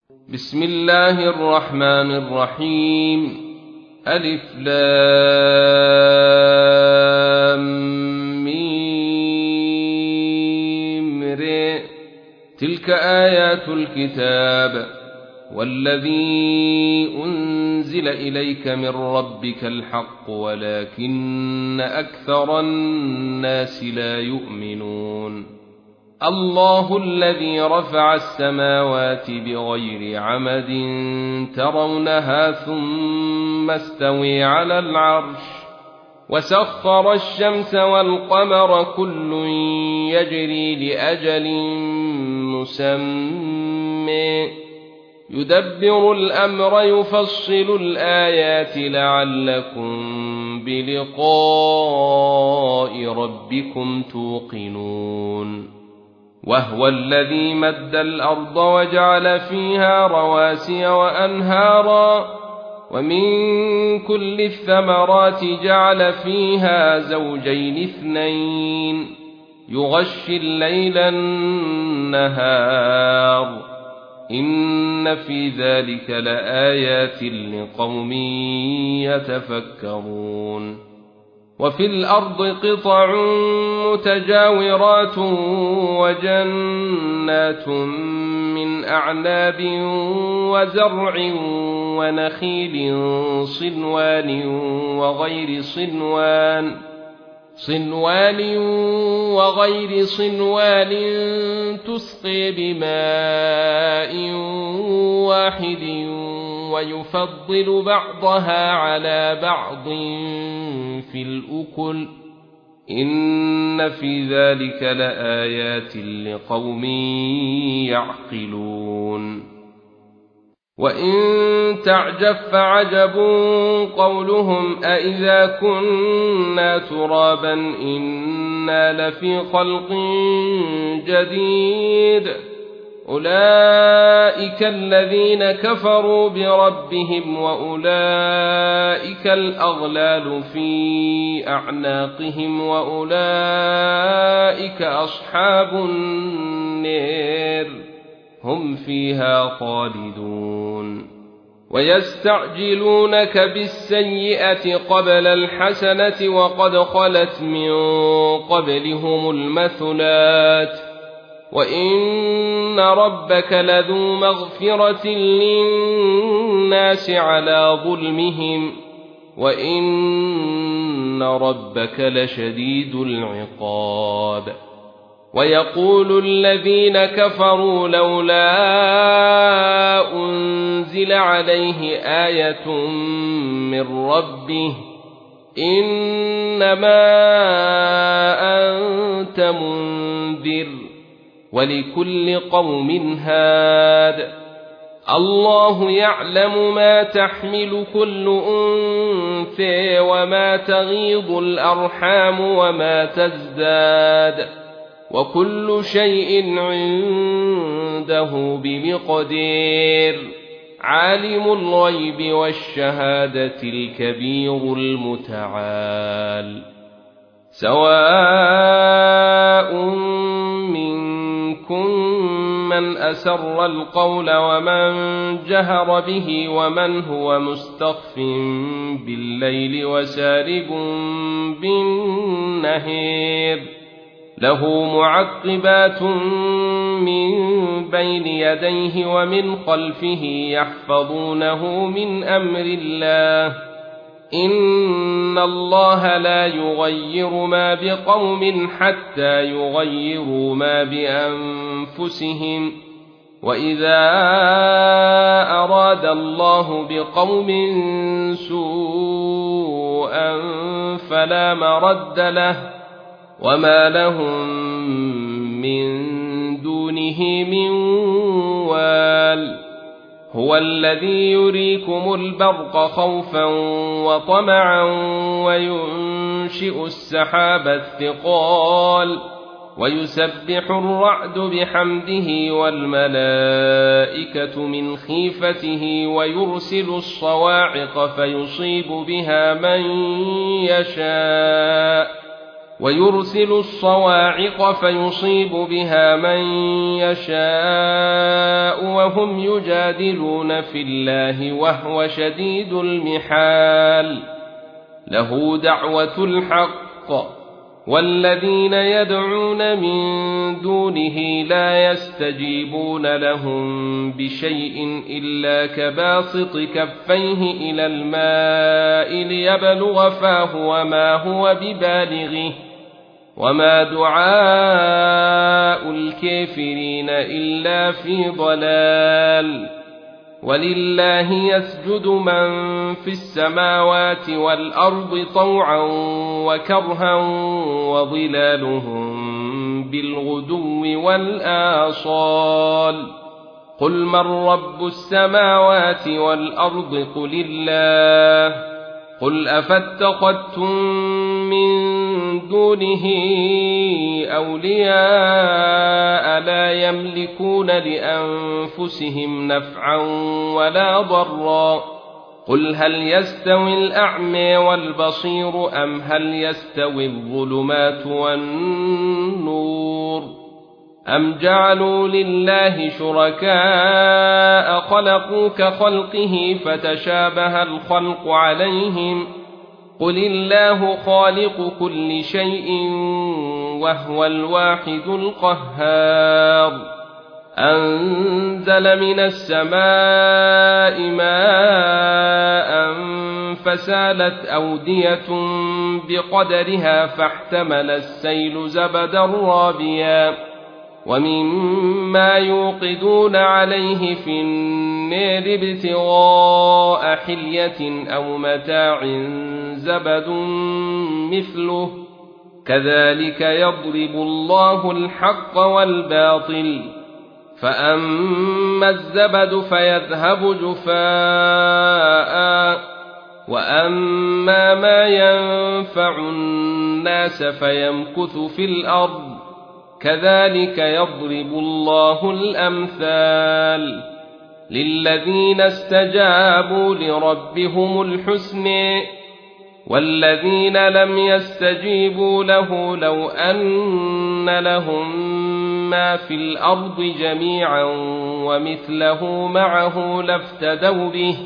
بسم الله الرحمن الرحيم. ألف لام ميم ر. تلك آيات الكتاب والذي أنزل إليك من ربك الحق ولكن أكثر الناس لا يؤمنون. الله الذي رفع السماوات بغير عمد ترونها ثم استوى على العرش وسخر الشمس والقمر كل يجري لأجل مسمى يدبر الأمر يفصل الآيات لعلكم بلقاء ربكم توقنون. وهو الذي مد الأرض وجعل فيها رواسي وأنهارا ومن كل الثمرات جعل فيها زوجين اثنين يغشي الليل النهار إن في ذلك لآيات لقوم يتفكرون. وفي الأرض قطع متجاورات وجنات من أعناب وزرع ونخيل صنوان وغير صنوان تسقي بماء واحد ويفضل بعضها على بعض في الأكل إن في ذلك لآيات لقوم يعقلون. وإن تعجب فعجب قولهم أإذا كنا ترابا إنا لفي خلق جديد أولئك الذين كفروا بربهم وأولئك الأغلال في أعناقهم وأولئك أصحاب النار هم فيها خالدون. ويستعجلونك بالسيئة قبل الحسنة وقد خلت من قبلهم المثلات وإن ربك لذو مغفرة للناس على ظلمهم وإن ربك لشديد العقاب. ويقول الذين كفروا لولا أنزل عليه آية من ربه إنما أنت منذر ولكل قوم هاد الله يعلم ما تحمل كل أنثى وما تغيض الأرحام وما تزداد وكل شيء عنده بمقدار. عالم الغيب والشهادة الكبير المتعال. سواء منكم من أسر القول ومن جهر به ومن هو مستخف بالليل وسارب بالنهار له معقبات من بين يديه ومن خلفه يحفظونه من أمر الله إن الله لا يغير ما بقوم حتى يغيروا ما بأنفسهم وإذا أراد الله بقوم سوءا فلا مرد له وما لهم من دونه من وال. هو الذي يريكم البرق خوفا وطمعا وينشئ السحاب الثقال ويسبح الرعد بحمده والملائكة من خيفته ويرسل الصواعق فيصيب بها من يشاء ويرسل الصواعق فيصيب بها من يشاء وهم يجادلون في الله وهو شديد المحال له دعوة الحق والذين يدعون من دونه لا يستجيبون لهم بشيء إلا كباسط كفيه إلى الماء ليبلغ فاه وما هو ببالغه وما دعاء الكافرين إلا في ضلال ولله يسجد من في السماوات والأرض طوعا وكرها وظلالهم بالغدو والآصال قل من رب السماوات والأرض قل الله قل أفاتخذتم من دونه أولياء لا يملكون لأنفسهم نفعا ولا ضرا قل هل يستوي الأعمى والبصير أم هل يستوي الظلمات والنور أم جعلوا لله شركاء خلقوا كخلقه فتشابه الخلق عليهم قل الله خالق كل شيء وهو الواحد القهار أنزل من السماء ماء فسالت أودية بقدرها فاحتمل السيل زبدا رابيا ومما يوقدون عليه في النار ابتغاء حلية أو متاع زبد مثله كذلك يضرب الله الحق والباطل فأما الزبد فيذهب جفاء وأما ما ينفع الناس فيمكث في الأرض كذلك يضرب الله الأمثال للذين استجابوا لربهم الحسنى والذين لم يستجيبوا له لو أن لهم ما في الأرض جميعا ومثله معه لافتدوا به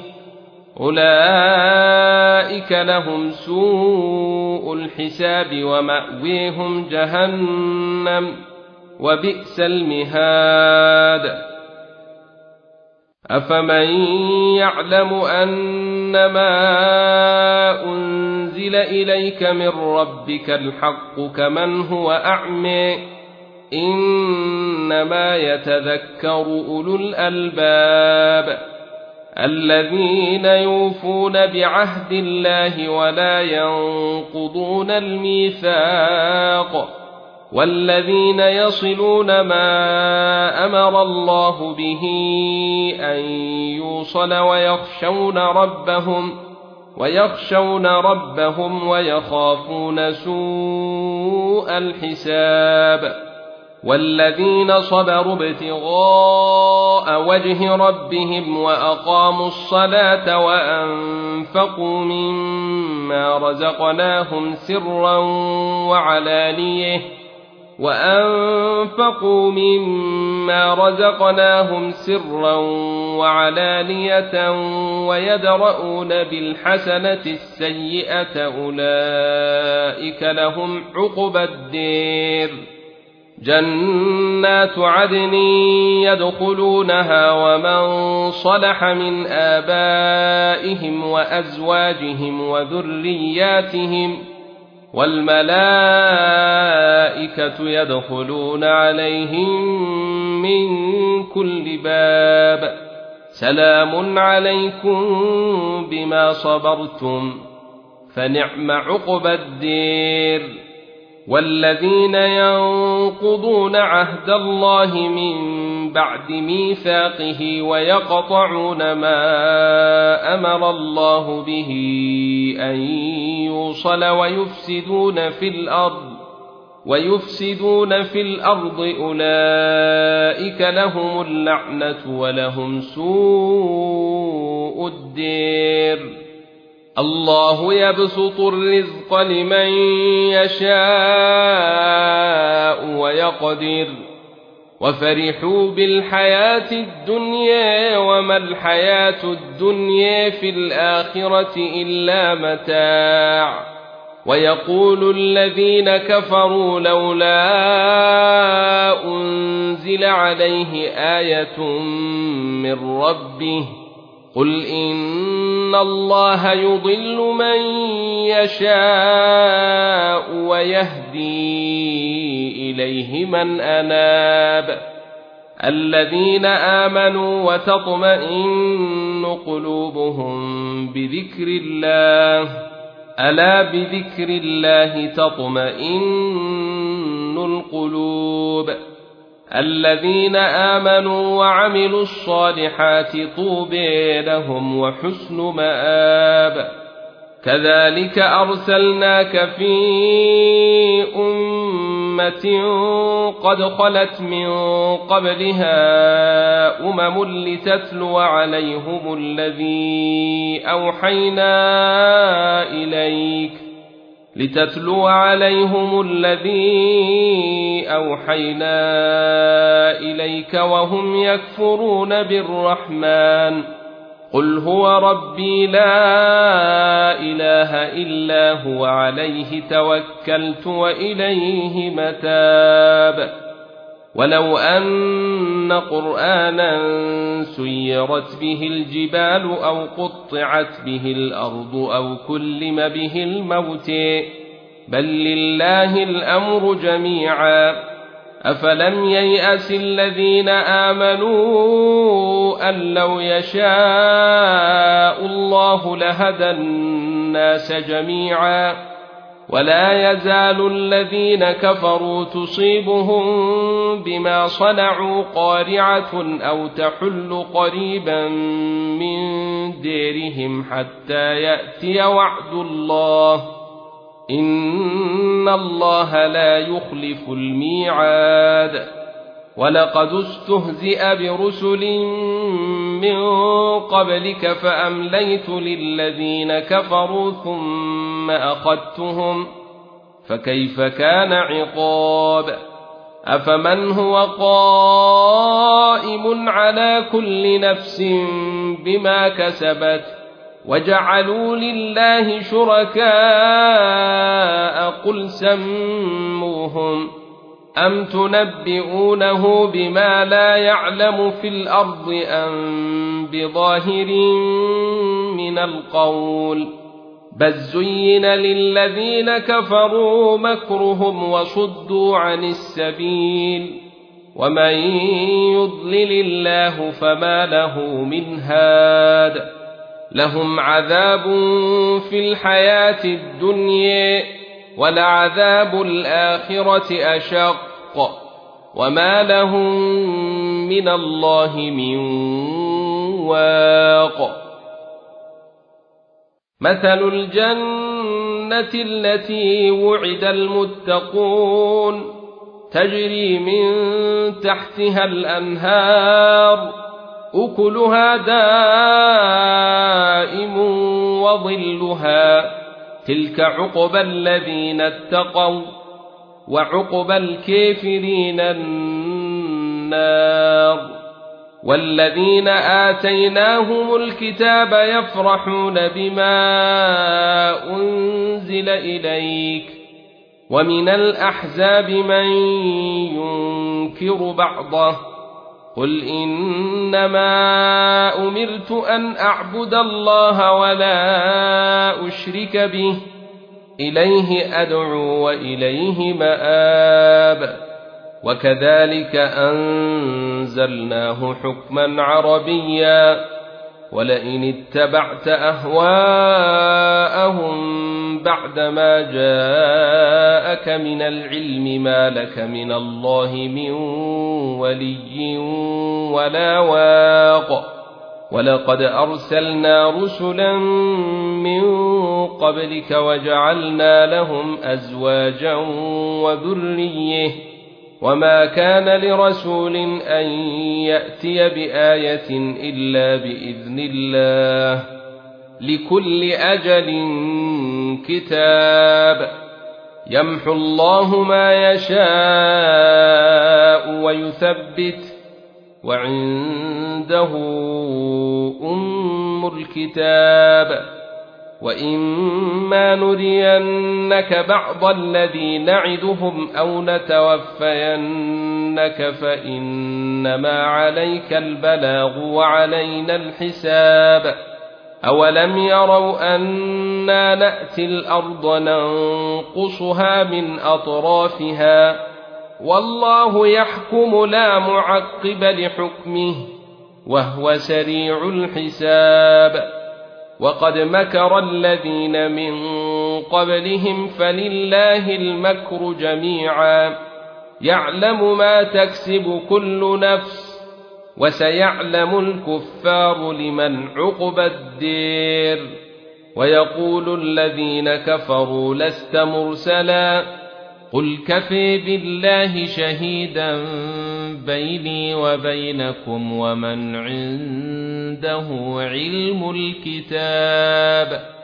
أولئك لهم سوء الحساب ومأويهم جهنم وبئس المهاد أفمن يعلم أنما أنزل إليك من ربك الحق كمن هو أعمى إنما يتذكر أولو الألباب الذين يوفون بعهد الله ولا ينقضون الميثاق والذين يصلون ما أمر الله به أن يوصل ويخشون ربهم ويخافون سوء الحساب والذين صبروا ابتغاء وجه ربهم وأقاموا الصلاة وأنفقوا مما رزقناهم سرا وعلانية ويدرؤون بالحسنة السيئة أولئك لهم عقبى الدير جنات عدن يدخلونها ومن صلح من آبائهم وأزواجهم وذرياتهم والملائكة يدخلون عليهم من كل باب سلام عليكم بما صبرتم فنعم عقبى الدير والذين ينقضون عهد الله من بعد ميثاقه ويقطعون ما أمر الله به أن يوصل ويفسدون في الأرض أولئك لهم اللعنة ولهم سوء الدير الله يبسط الرزق لمن يشاء ويقدر وفرحوا بالحياة الدنيا وما الحياة الدنيا في الآخرة إلا متاع ويقول الذين كفروا لولا أنزل عليه آية من ربه قل إن الله يضل من يشاء ويهدي إليه من أناب الذين آمنوا وتطمئن قلوبهم بذكر الله ألا بذكر الله تطمئن القلوب الذين آمنوا وعملوا الصالحات طوبى لهم وحسن مآب كذلك أرسلناك في أمة قد خلت من قبلها لتتلو عليهم الذي أوحينا إليك وهم يكفرون بالرحمن قل هو ربي لا إله إلا هو عليه توكلت وإليه متاب ولو أن قرآنا سيرت به الجبال أو قطعت به الأرض أو كلم به الموت بل لله الأمر جميعا أفلم ييأس الذين آمنوا أن لو يشاء الله لهدى الناس جميعا ولا يزال الذين كفروا تصيبهم بما صنعوا قارعة أو تحل قريبا من ديرهم حتى يأتي وعد الله إن الله لا يخلف الميعاد ولقد استهزئ برسل من قبلك فأمليت للذين كفروا ثم أخذتهم فكيف كان عقاب أفمن هو قائم على كل نفس بما كسبت وجعلوا لله شركاء قل سموهم أم تنبئونه بما لا يعلم في الأرض أم بظاهر من القول بل زين للذين كفروا مكرهم وصدوا عن السبيل ومن يضلل الله فما له من هاد لهم عذاب في الحياة الدنيا ولعذاب الآخرة أشق وما لهم من الله من واق مثل الجنة التي وعد المتقون تجري من تحتها الأنهار أكلها دائم وظلها تلك عقبى الذين اتقوا وعقبى الكافرين النار والذين آتيناهم الكتاب يفرحون بما أنزل إليك ومن الأحزاب من ينكر بعضه قل إنما أمرت أن أعبد الله ولا أشرك به إليه أدعو وإليه مآب وكذلك أنزلناه حكما عربيا ولئن اتبعت أهواءهم بعدما جاءك من العلم ما لك من الله من ولي ولا واق ولقد أرسلنا رسلا من قبلك وجعلنا لهم أزواجا وذرية وما كان لرسول أن يأتي بآية إلا بإذن الله لكل أجل كتاب يمحو الله ما يشاء ويثبت وعنده أم الكتاب وإما نرينك بعض الذي نعدهم أو نتوفينك فإنما عليك البلاغ وعلينا الحساب أولم يروا أنا نأتي الأرض ننقصها من أطرافها والله يحكم لا معقب لحكمه وهو سريع الحساب وقد مكر الذين من قبلهم فلله المكر جميعا يعلم ما تكسب كل نفس وسيعلم الكفار لمن عقبى الدير ويقول الذين كفروا لست مرسلا قل كفى بالله شهيدا بيني وبينكم ومن عنده علم الكتاب